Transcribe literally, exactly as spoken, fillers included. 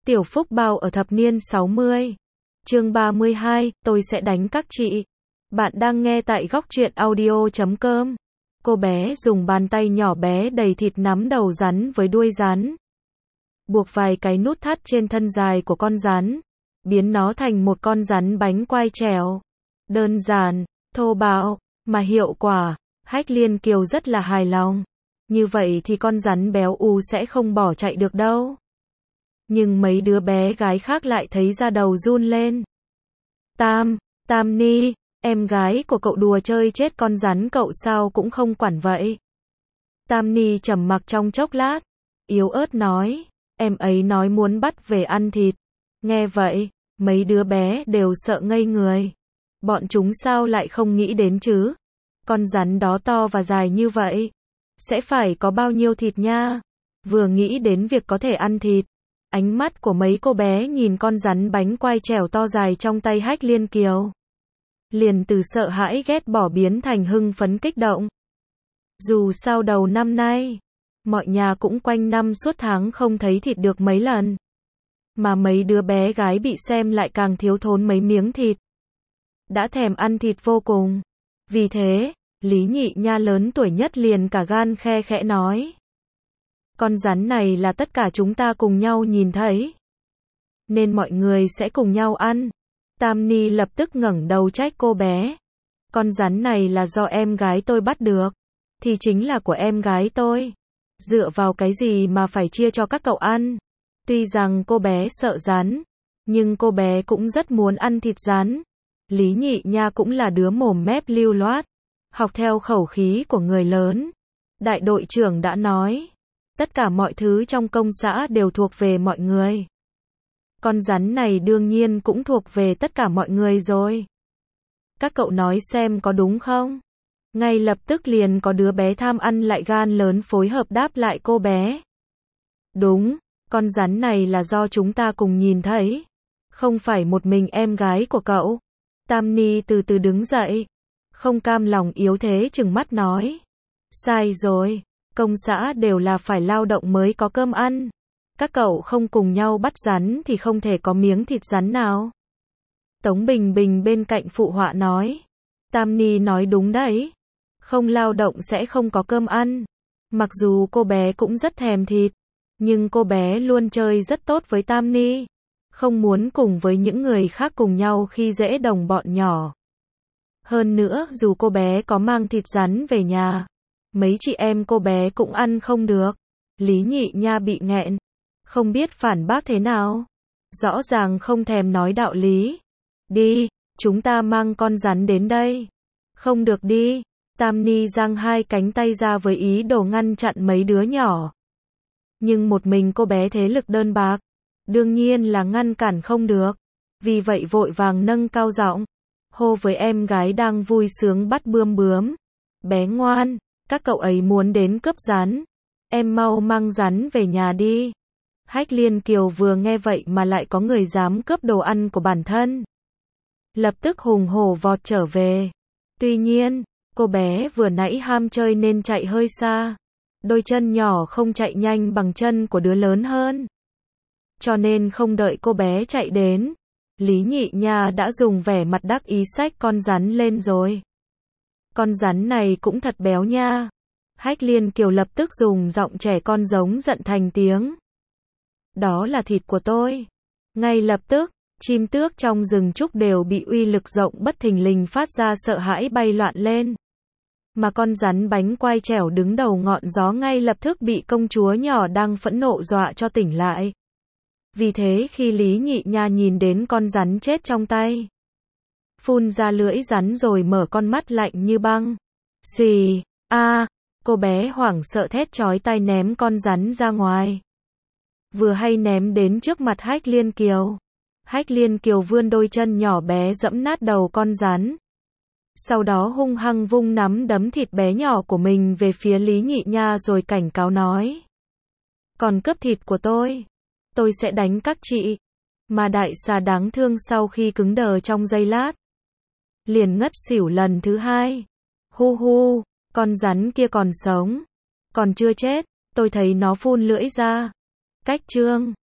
Tiểu Phúc Bao ở thập niên sáu mươi. Chương ba mươi hai, tôi sẽ đánh các chị. Bạn đang nghe tại góc truyện audio chấm com. Cô bé dùng bàn tay nhỏ bé đầy thịt nắm đầu rắn với đuôi rắn. Buộc vài cái nút thắt trên thân dài của con rắn. Biến nó thành một con rắn bánh quai trèo. Đơn giản, thô bạo, mà hiệu quả. Hách Liên Kiều rất là hài lòng. Như vậy thì con rắn béo ú sẽ không bỏ chạy được đâu. Nhưng mấy đứa bé gái khác lại thấy da đầu run lên. Tam, Tam Ni, em gái của cậu đùa chơi chết con rắn cậu sao cũng không quản vậy. Tam Ni trầm mặc trong chốc lát, yếu ớt nói, em ấy nói muốn bắt về ăn thịt. Nghe vậy, mấy đứa bé đều sợ ngây người. Bọn chúng sao lại không nghĩ đến chứ? Con rắn đó to và dài như vậy, sẽ phải có bao nhiêu thịt nha? Vừa nghĩ đến việc có thể ăn thịt, ánh mắt của mấy cô bé nhìn con rắn bánh quai trèo to dài trong tay Hách Liên Kiều. Liền từ sợ hãi ghét bỏ biến thành hưng phấn kích động. Dù sao đầu năm nay, mọi nhà cũng quanh năm suốt tháng không thấy thịt được mấy lần. Mà mấy đứa bé gái bị xem lại càng thiếu thốn mấy miếng thịt. Đã thèm ăn thịt vô cùng. Vì thế, Lý Nhị Nha lớn tuổi nhất liền cả gan khe khẽ nói. Con rắn này là tất cả chúng ta cùng nhau nhìn thấy. Nên mọi người sẽ cùng nhau ăn. Tam Ni lập tức ngẩng đầu trách cô bé. Con rắn này là do em gái tôi bắt được. Thì chính là của em gái tôi. Dựa vào cái gì mà phải chia cho các cậu ăn. Tuy rằng cô bé sợ rắn, nhưng cô bé cũng rất muốn ăn thịt rắn. Lý Nhị Nha cũng là đứa mồm mép lưu loát. Học theo khẩu khí của người lớn. Đại đội trưởng đã nói. Tất cả mọi thứ trong công xã đều thuộc về mọi người. Con rắn này đương nhiên cũng thuộc về tất cả mọi người rồi. Các cậu nói xem có đúng không? Ngay lập tức liền có đứa bé tham ăn lại gan lớn phối hợp đáp lại cô bé. Đúng, con rắn này là do chúng ta cùng nhìn thấy. Không phải một mình em gái của cậu. Tam Ni từ từ đứng dậy. Không cam lòng yếu thế trừng mắt nói. Sai rồi. Công xã đều là phải lao động mới có cơm ăn. Các cậu không cùng nhau bắt rắn thì không thể có miếng thịt rắn nào. Tống Bình Bình bên cạnh phụ họa nói. Tam Ni nói đúng đấy. Không lao động sẽ không có cơm ăn. Mặc dù cô bé cũng rất thèm thịt. Nhưng cô bé luôn chơi rất tốt với Tam Ni. Không muốn cùng với những người khác cùng nhau khi dễ đồng bọn nhỏ. Hơn nữa dù cô bé có mang thịt rắn về nhà. Mấy chị em cô bé cũng ăn không được. Lý Nhị Nha bị nghẹn. Không biết phản bác thế nào. Rõ ràng không thèm nói đạo lý. Đi, chúng ta mang con rắn đến đây. Không được đi. Tam Ni giang hai cánh tay ra với ý đồ ngăn chặn mấy đứa nhỏ. Nhưng một mình cô bé thế lực đơn bạc. Đương nhiên là ngăn cản không được. Vì vậy vội vàng nâng cao giọng. Hô với em gái đang vui sướng bắt bươm bướm. Bé ngoan. Các cậu ấy muốn đến cướp rắn. Em mau mang rắn về nhà đi. Hách Liên Kiều vừa nghe vậy mà lại có người dám cướp đồ ăn của bản thân. Lập tức hùng hổ vọt trở về. Tuy nhiên, cô bé vừa nãy ham chơi nên chạy hơi xa. Đôi chân nhỏ không chạy nhanh bằng chân của đứa lớn hơn. Cho nên không đợi cô bé chạy đến. Lý Nhị Nha đã dùng vẻ mặt đắc ý xách con rắn lên rồi. Con rắn này cũng thật béo nha. Hách Liên Kiều lập tức dùng giọng trẻ con giống giận thành tiếng. Đó là thịt của tôi. Ngay lập tức, chim tước trong rừng trúc đều bị uy lực rộng bất thình lình phát ra sợ hãi bay loạn lên. Mà con rắn bánh quai trèo đứng đầu ngọn gió ngay lập tức bị công chúa nhỏ đang phẫn nộ dọa cho tỉnh lại. Vì thế khi Lý Nhị Nha nhìn đến con rắn chết trong tay, phun ra lưỡi rắn rồi mở con mắt lạnh như băng. Xì, a, cô bé hoảng sợ thét chói tai ném con rắn ra ngoài. Vừa hay ném đến trước mặt Hách Liên Kiều. Hách Liên Kiều vươn đôi chân nhỏ bé dẫm nát đầu con rắn. Sau đó hung hăng vung nắm đấm thịt bé nhỏ của mình về phía Lý Nhị Nha rồi cảnh cáo nói. Còn cướp thịt của tôi, tôi sẽ đánh các chị. Mà đại xà đáng thương sau khi cứng đờ trong giây lát, liền ngất xỉu lần thứ hai. Hu hu, con rắn kia còn sống. Còn chưa chết, tôi thấy nó phun lưỡi ra. Cách chương